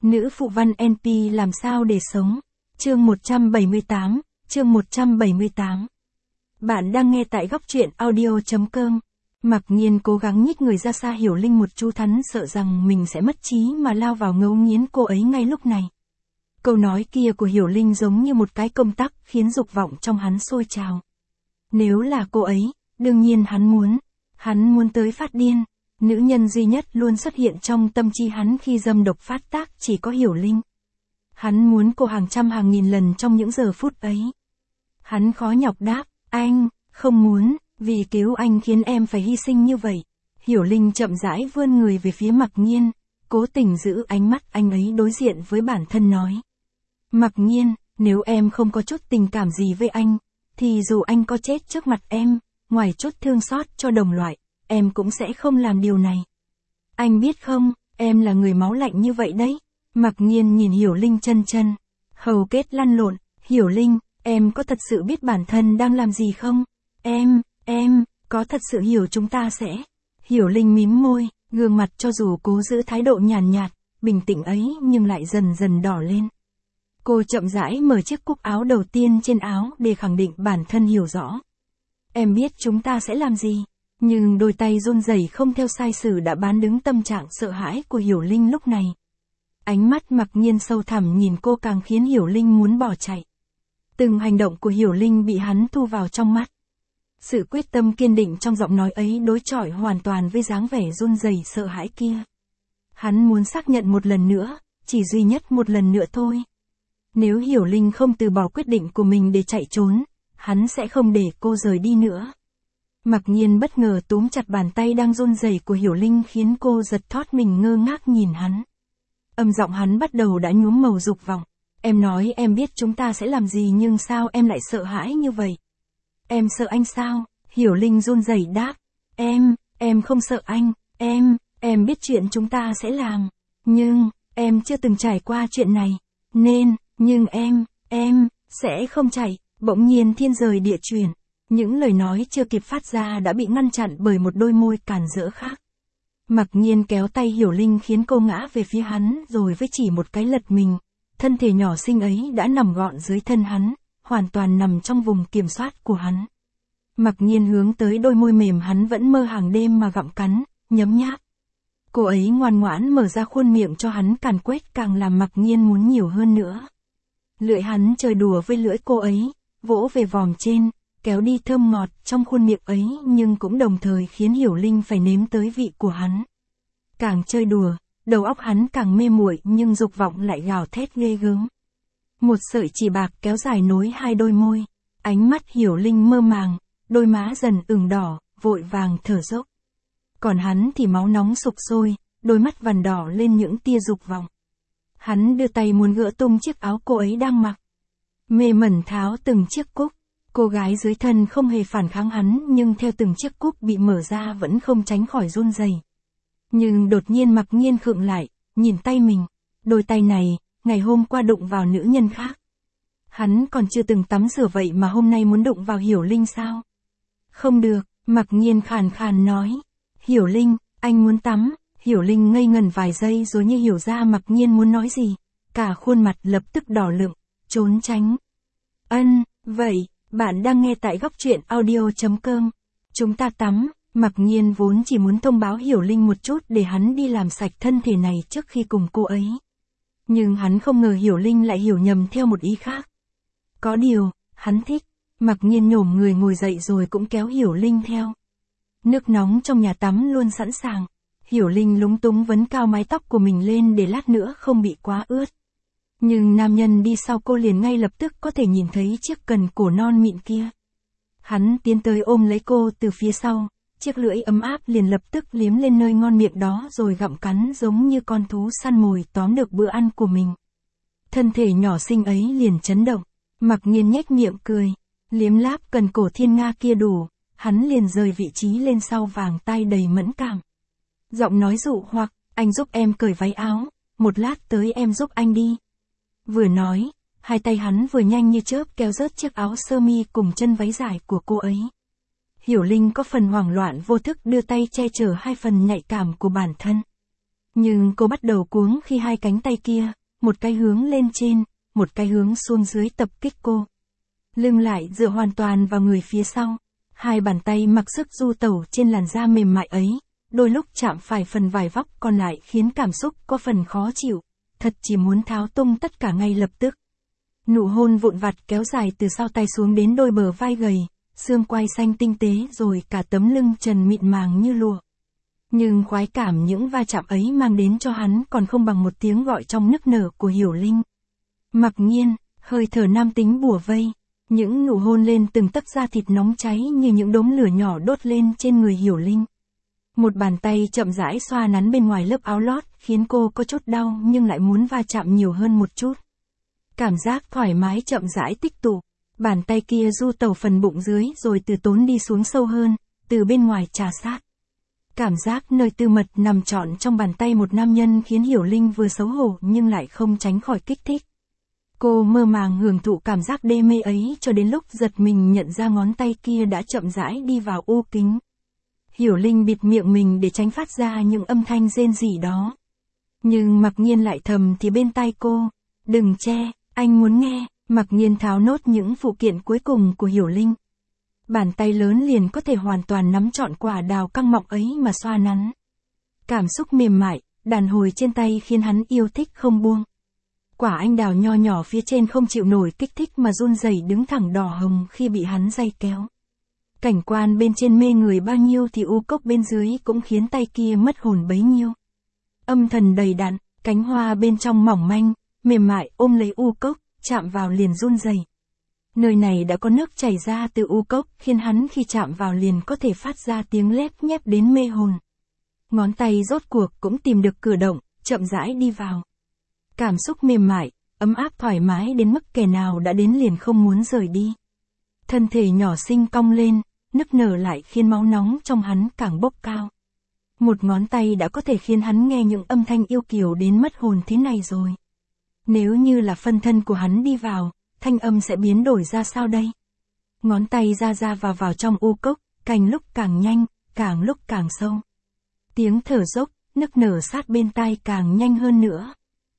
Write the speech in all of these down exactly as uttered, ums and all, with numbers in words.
Nữ phụ văn en pê làm sao để sống? Chương một trăm bảy mươi tám, chương một trăm bảy mươi tám. Bạn đang nghe tại góc truyện audio.com. Mặc nhiên cố gắng nhích người ra xa Hiểu Linh một chút, hắn sợ rằng mình sẽ mất trí mà lao vào ngấu nghiến cô ấy ngay lúc này. Câu nói kia của Hiểu Linh giống như một cái công tắc khiến dục vọng trong hắn sôi trào. Nếu là cô ấy, đương nhiên hắn muốn. Hắn muốn tới phát điên. Nữ nhân duy nhất luôn xuất hiện trong tâm trí hắn khi dâm độc phát tác chỉ có Hiểu Linh. Hắn muốn cô hàng trăm hàng nghìn lần trong những giờ phút ấy. Hắn khó nhọc đáp, anh, không muốn, vì cứu anh khiến em phải hy sinh như vậy. Hiểu Linh chậm rãi vươn người về phía Mặc Nhiên, cố tình giữ ánh mắt anh ấy đối diện với bản thân nói. Mặc Nhiên, nếu em không có chút tình cảm gì với anh, thì dù anh có chết trước mặt em, ngoài chút thương xót cho đồng loại, em cũng sẽ không làm điều này. Anh biết không, em là người máu lạnh như vậy đấy. Mặc Nhiên nhìn Hiểu Linh chân chân, hầu kết lăn lộn. Hiểu Linh, em có thật sự biết bản thân đang làm gì không? Em, em, có thật sự hiểu chúng ta sẽ... Hiểu Linh mím môi, gương mặt cho dù cố giữ thái độ nhàn nhạt, bình tĩnh ấy nhưng lại dần dần đỏ lên. Cô chậm rãi mở chiếc cúc áo đầu tiên trên áo để khẳng định bản thân hiểu rõ. Em biết chúng ta sẽ làm gì, nhưng đôi tay run rẩy không theo sai sử đã bán đứng tâm trạng sợ hãi của Hiểu Linh lúc này. Ánh mắt Mặc Nhiên sâu thẳm nhìn cô càng khiến Hiểu Linh muốn bỏ chạy. Từng hành động của Hiểu Linh bị hắn thu vào trong mắt. Sự quyết tâm kiên định trong giọng nói ấy đối chọi hoàn toàn với dáng vẻ run rẩy sợ hãi kia. Hắn muốn xác nhận một lần nữa, chỉ duy nhất một lần nữa thôi. Nếu Hiểu Linh không từ bỏ quyết định của mình để chạy trốn, hắn sẽ không để cô rời đi nữa. Mặc Nhiên bất ngờ túm chặt bàn tay đang run rẩy của Hiểu Linh khiến cô giật thót mình ngơ ngác nhìn hắn. Âm giọng hắn bắt đầu đã nhuốm màu dục vọng. Em nói em biết chúng ta sẽ làm gì nhưng sao em lại sợ hãi như vậy? Em sợ anh sao? Hiểu Linh run rẩy đáp. Em, em không sợ anh, em, em biết chuyện chúng ta sẽ làm. Nhưng, em chưa từng trải qua chuyện này. Nên, nhưng em, em, sẽ không chạy. Bỗng nhiên thiên rời địa chuyển. Những lời nói chưa kịp phát ra đã bị ngăn chặn bởi một đôi môi càn rỡ khác. Mặc Nhiên kéo tay Hiểu Linh khiến cô ngã về phía hắn rồi với chỉ một cái lật mình. Thân thể nhỏ xinh ấy đã nằm gọn dưới thân hắn, hoàn toàn nằm trong vùng kiểm soát của hắn. Mặc Nhiên hướng tới đôi môi mềm hắn vẫn mơ hàng đêm mà gặm cắn, nhấm nháp. Cô ấy ngoan ngoãn mở ra khuôn miệng cho hắn càn quét càng làm Mặc Nhiên muốn nhiều hơn nữa. Lưỡi hắn chơi đùa với lưỡi cô ấy, vỗ về vòm trên, kéo đi thơm ngọt trong khuôn miệng ấy nhưng cũng đồng thời khiến Hiểu Linh phải nếm tới vị của hắn. Càng chơi đùa, đầu óc hắn càng mê muội nhưng dục vọng lại gào thét ghê gớm. Một sợi chỉ bạc kéo dài nối hai đôi môi, ánh mắt Hiểu Linh mơ màng, đôi má dần ửng đỏ, vội vàng thở dốc. Còn hắn thì máu nóng sục sôi, đôi mắt vằn đỏ lên những tia dục vọng. Hắn đưa tay muốn gỡ tung chiếc áo cô ấy đang mặc. Mê mẩn tháo từng chiếc cúc, cô gái dưới thân không hề phản kháng hắn nhưng theo từng chiếc cúc bị mở ra vẫn không tránh khỏi run rẩy. Nhưng đột nhiên Mặc Nhiên khựng lại, nhìn tay mình, đôi tay này, ngày hôm qua đụng vào nữ nhân khác. Hắn còn chưa từng tắm rửa vậy mà hôm nay muốn đụng vào Hiểu Linh sao? Không được, Mặc Nhiên khàn khàn nói. Hiểu Linh, anh muốn tắm. Hiểu Linh ngây ngần vài giây rồi như hiểu ra Mặc Nhiên muốn nói gì. Cả khuôn mặt lập tức đỏ lựng, trốn tránh. Ân, vậy, bạn đang nghe tại góc truyện audio.com. Chúng ta tắm. Mặc Nhiên vốn chỉ muốn thông báo Hiểu Linh một chút để hắn đi làm sạch thân thể này trước khi cùng cô ấy. Nhưng hắn không ngờ Hiểu Linh lại hiểu nhầm theo một ý khác. Có điều, hắn thích. Mặc Nhiên nhổm người ngồi dậy rồi cũng kéo Hiểu Linh theo. Nước nóng trong nhà tắm luôn sẵn sàng. Hiểu Linh lúng túng vấn cao mái tóc của mình lên để lát nữa không bị quá ướt. Nhưng nam nhân đi sau cô liền ngay lập tức có thể nhìn thấy chiếc cần cổ non mịn kia. Hắn tiến tới ôm lấy cô từ phía sau. Chiếc lưỡi ấm áp liền lập tức liếm lên nơi ngon miệng đó rồi gặm cắn giống như con thú săn mồi tóm được bữa ăn của mình. Thân thể nhỏ xinh ấy liền chấn động. Mặc Nhiên nhếch miệng cười. Liếm láp cần cổ thiên nga kia đủ. Hắn liền rời vị trí lên sau vàng tay đầy mẫn cảm. Giọng nói dụ hoặc, anh giúp em cởi váy áo. Một lát tới em giúp anh đi. Vừa nói, hai tay hắn vừa nhanh như chớp kéo rớt chiếc áo sơ mi cùng chân váy dài của cô ấy. Hiểu Linh có phần hoảng loạn vô thức đưa tay che chở hai phần nhạy cảm của bản thân. Nhưng cô bắt đầu cuống khi hai cánh tay kia, một cái hướng lên trên, một cái hướng xuống dưới tập kích cô. Lưng lại dựa hoàn toàn vào người phía sau. Hai bàn tay mặc sức du tẩu trên làn da mềm mại ấy, đôi lúc chạm phải phần vải vóc còn lại khiến cảm xúc có phần khó chịu, thật chỉ muốn tháo tung tất cả ngay lập tức. Nụ hôn vụn vặt kéo dài từ sau tay xuống đến đôi bờ vai gầy, xương quai xanh tinh tế rồi cả tấm lưng trần mịn màng như lụa. Nhưng khoái cảm những va chạm ấy mang đến cho hắn còn không bằng một tiếng gọi trong nức nở của Hiểu Linh. Mặc nhiên, hơi thở nam tính bủa vây, những nụ hôn lên từng tấc da thịt nóng cháy như những đốm lửa nhỏ đốt lên trên người Hiểu Linh. Một bàn tay chậm rãi xoa nắn bên ngoài lớp áo lót khiến cô có chút đau nhưng lại muốn va chạm nhiều hơn một chút. Cảm giác thoải mái chậm rãi tích tụ, bàn tay kia du tẩu phần bụng dưới rồi từ tốn đi xuống sâu hơn, từ bên ngoài trà sát. Cảm giác nơi tư mật nằm trọn trong bàn tay một nam nhân khiến Hiểu Linh vừa xấu hổ nhưng lại không tránh khỏi kích thích. Cô mơ màng hưởng thụ cảm giác đê mê ấy cho đến lúc giật mình nhận ra ngón tay kia đã chậm rãi đi vào u kính. Hiểu Linh bịt miệng mình để tránh phát ra những âm thanh rên rỉ đó. Nhưng Mặc Nhiên lại thầm thì bên tai cô, đừng che, anh muốn nghe. Mặc Nhiên tháo nốt những phụ kiện cuối cùng của Hiểu Linh. Bàn tay lớn liền có thể hoàn toàn nắm trọn quả đào căng mọng ấy mà xoa nắn. Cảm xúc mềm mại, đàn hồi trên tay khiến hắn yêu thích không buông. Quả anh đào nho nhỏ phía trên không chịu nổi kích thích mà run rẩy đứng thẳng đỏ hồng khi bị hắn day kéo. Cảnh quan bên trên mê người bao nhiêu thì u cốc bên dưới cũng khiến tay kia mất hồn bấy nhiêu. Âm thần đầy đặn, cánh hoa bên trong mỏng manh, mềm mại ôm lấy u cốc, chạm vào liền run rẩy. Nơi này đã có nước chảy ra từ u cốc khiến hắn khi chạm vào liền có thể phát ra tiếng lép nhép đến mê hồn. Ngón tay rốt cuộc cũng tìm được cửa động, chậm rãi đi vào. Cảm xúc mềm mại, ấm áp thoải mái đến mức kẻ nào đã đến liền không muốn rời đi. Thân thể nhỏ xinh cong lên, nức nở lại khiến máu nóng trong hắn càng bốc cao. Một ngón tay đã có thể khiến hắn nghe những âm thanh yêu kiều đến mất hồn thế này rồi. Nếu như là phân thân của hắn đi vào, thanh âm sẽ biến đổi ra sao đây? Ngón tay ra ra vào vào trong u cốc, càng lúc càng nhanh, càng lúc càng sâu. Tiếng thở dốc, nức nở sát bên tai càng nhanh hơn nữa.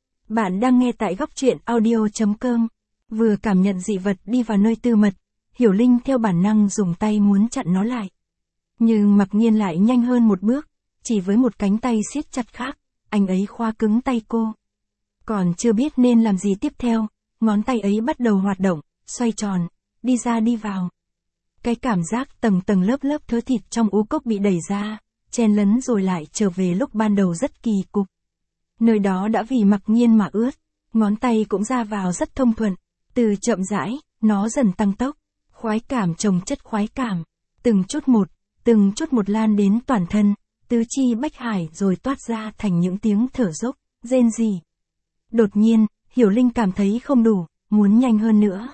Bạn đang nghe tại góc truyện audio chấm com. Vừa cảm nhận dị vật đi vào nơi tư mật, Hiểu Linh theo bản năng dùng tay muốn chặn nó lại. Nhưng Mặc Nhiên lại nhanh hơn một bước, chỉ với một cánh tay siết chặt khác, anh ấy khóa cứng tay cô. Còn chưa biết nên làm gì tiếp theo, ngón tay ấy bắt đầu hoạt động, xoay tròn, đi ra đi vào. Cái cảm giác tầng tầng lớp lớp thớ thịt trong ú cốc bị đẩy ra, chen lấn rồi lại trở về lúc ban đầu rất kỳ cục. Nơi đó đã vì Mặc Nhiên mà ướt, ngón tay cũng ra vào rất thông thuận, từ chậm rãi, nó dần tăng tốc, khoái cảm chồng chất khoái cảm, từng chút một, từng chút một lan đến toàn thân, tứ chi bách hải rồi toát ra thành những tiếng thở dốc, rên rỉ. Đột nhiên, Hiểu Linh cảm thấy không đủ, muốn nhanh hơn nữa.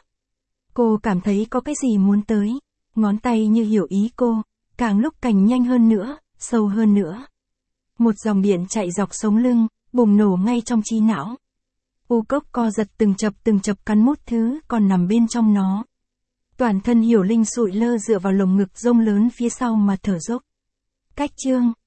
Cô cảm thấy có cái gì muốn tới, ngón tay như hiểu ý cô, càng lúc càng nhanh hơn nữa, sâu hơn nữa. Một dòng điện chạy dọc sống lưng, bùng nổ ngay trong trí não. U cốc co giật từng chập từng chập cắn mút thứ còn nằm bên trong nó. Toàn thân Hiểu Linh sụi lơ dựa vào lồng ngực rông lớn phía sau mà thở dốc. Cách chương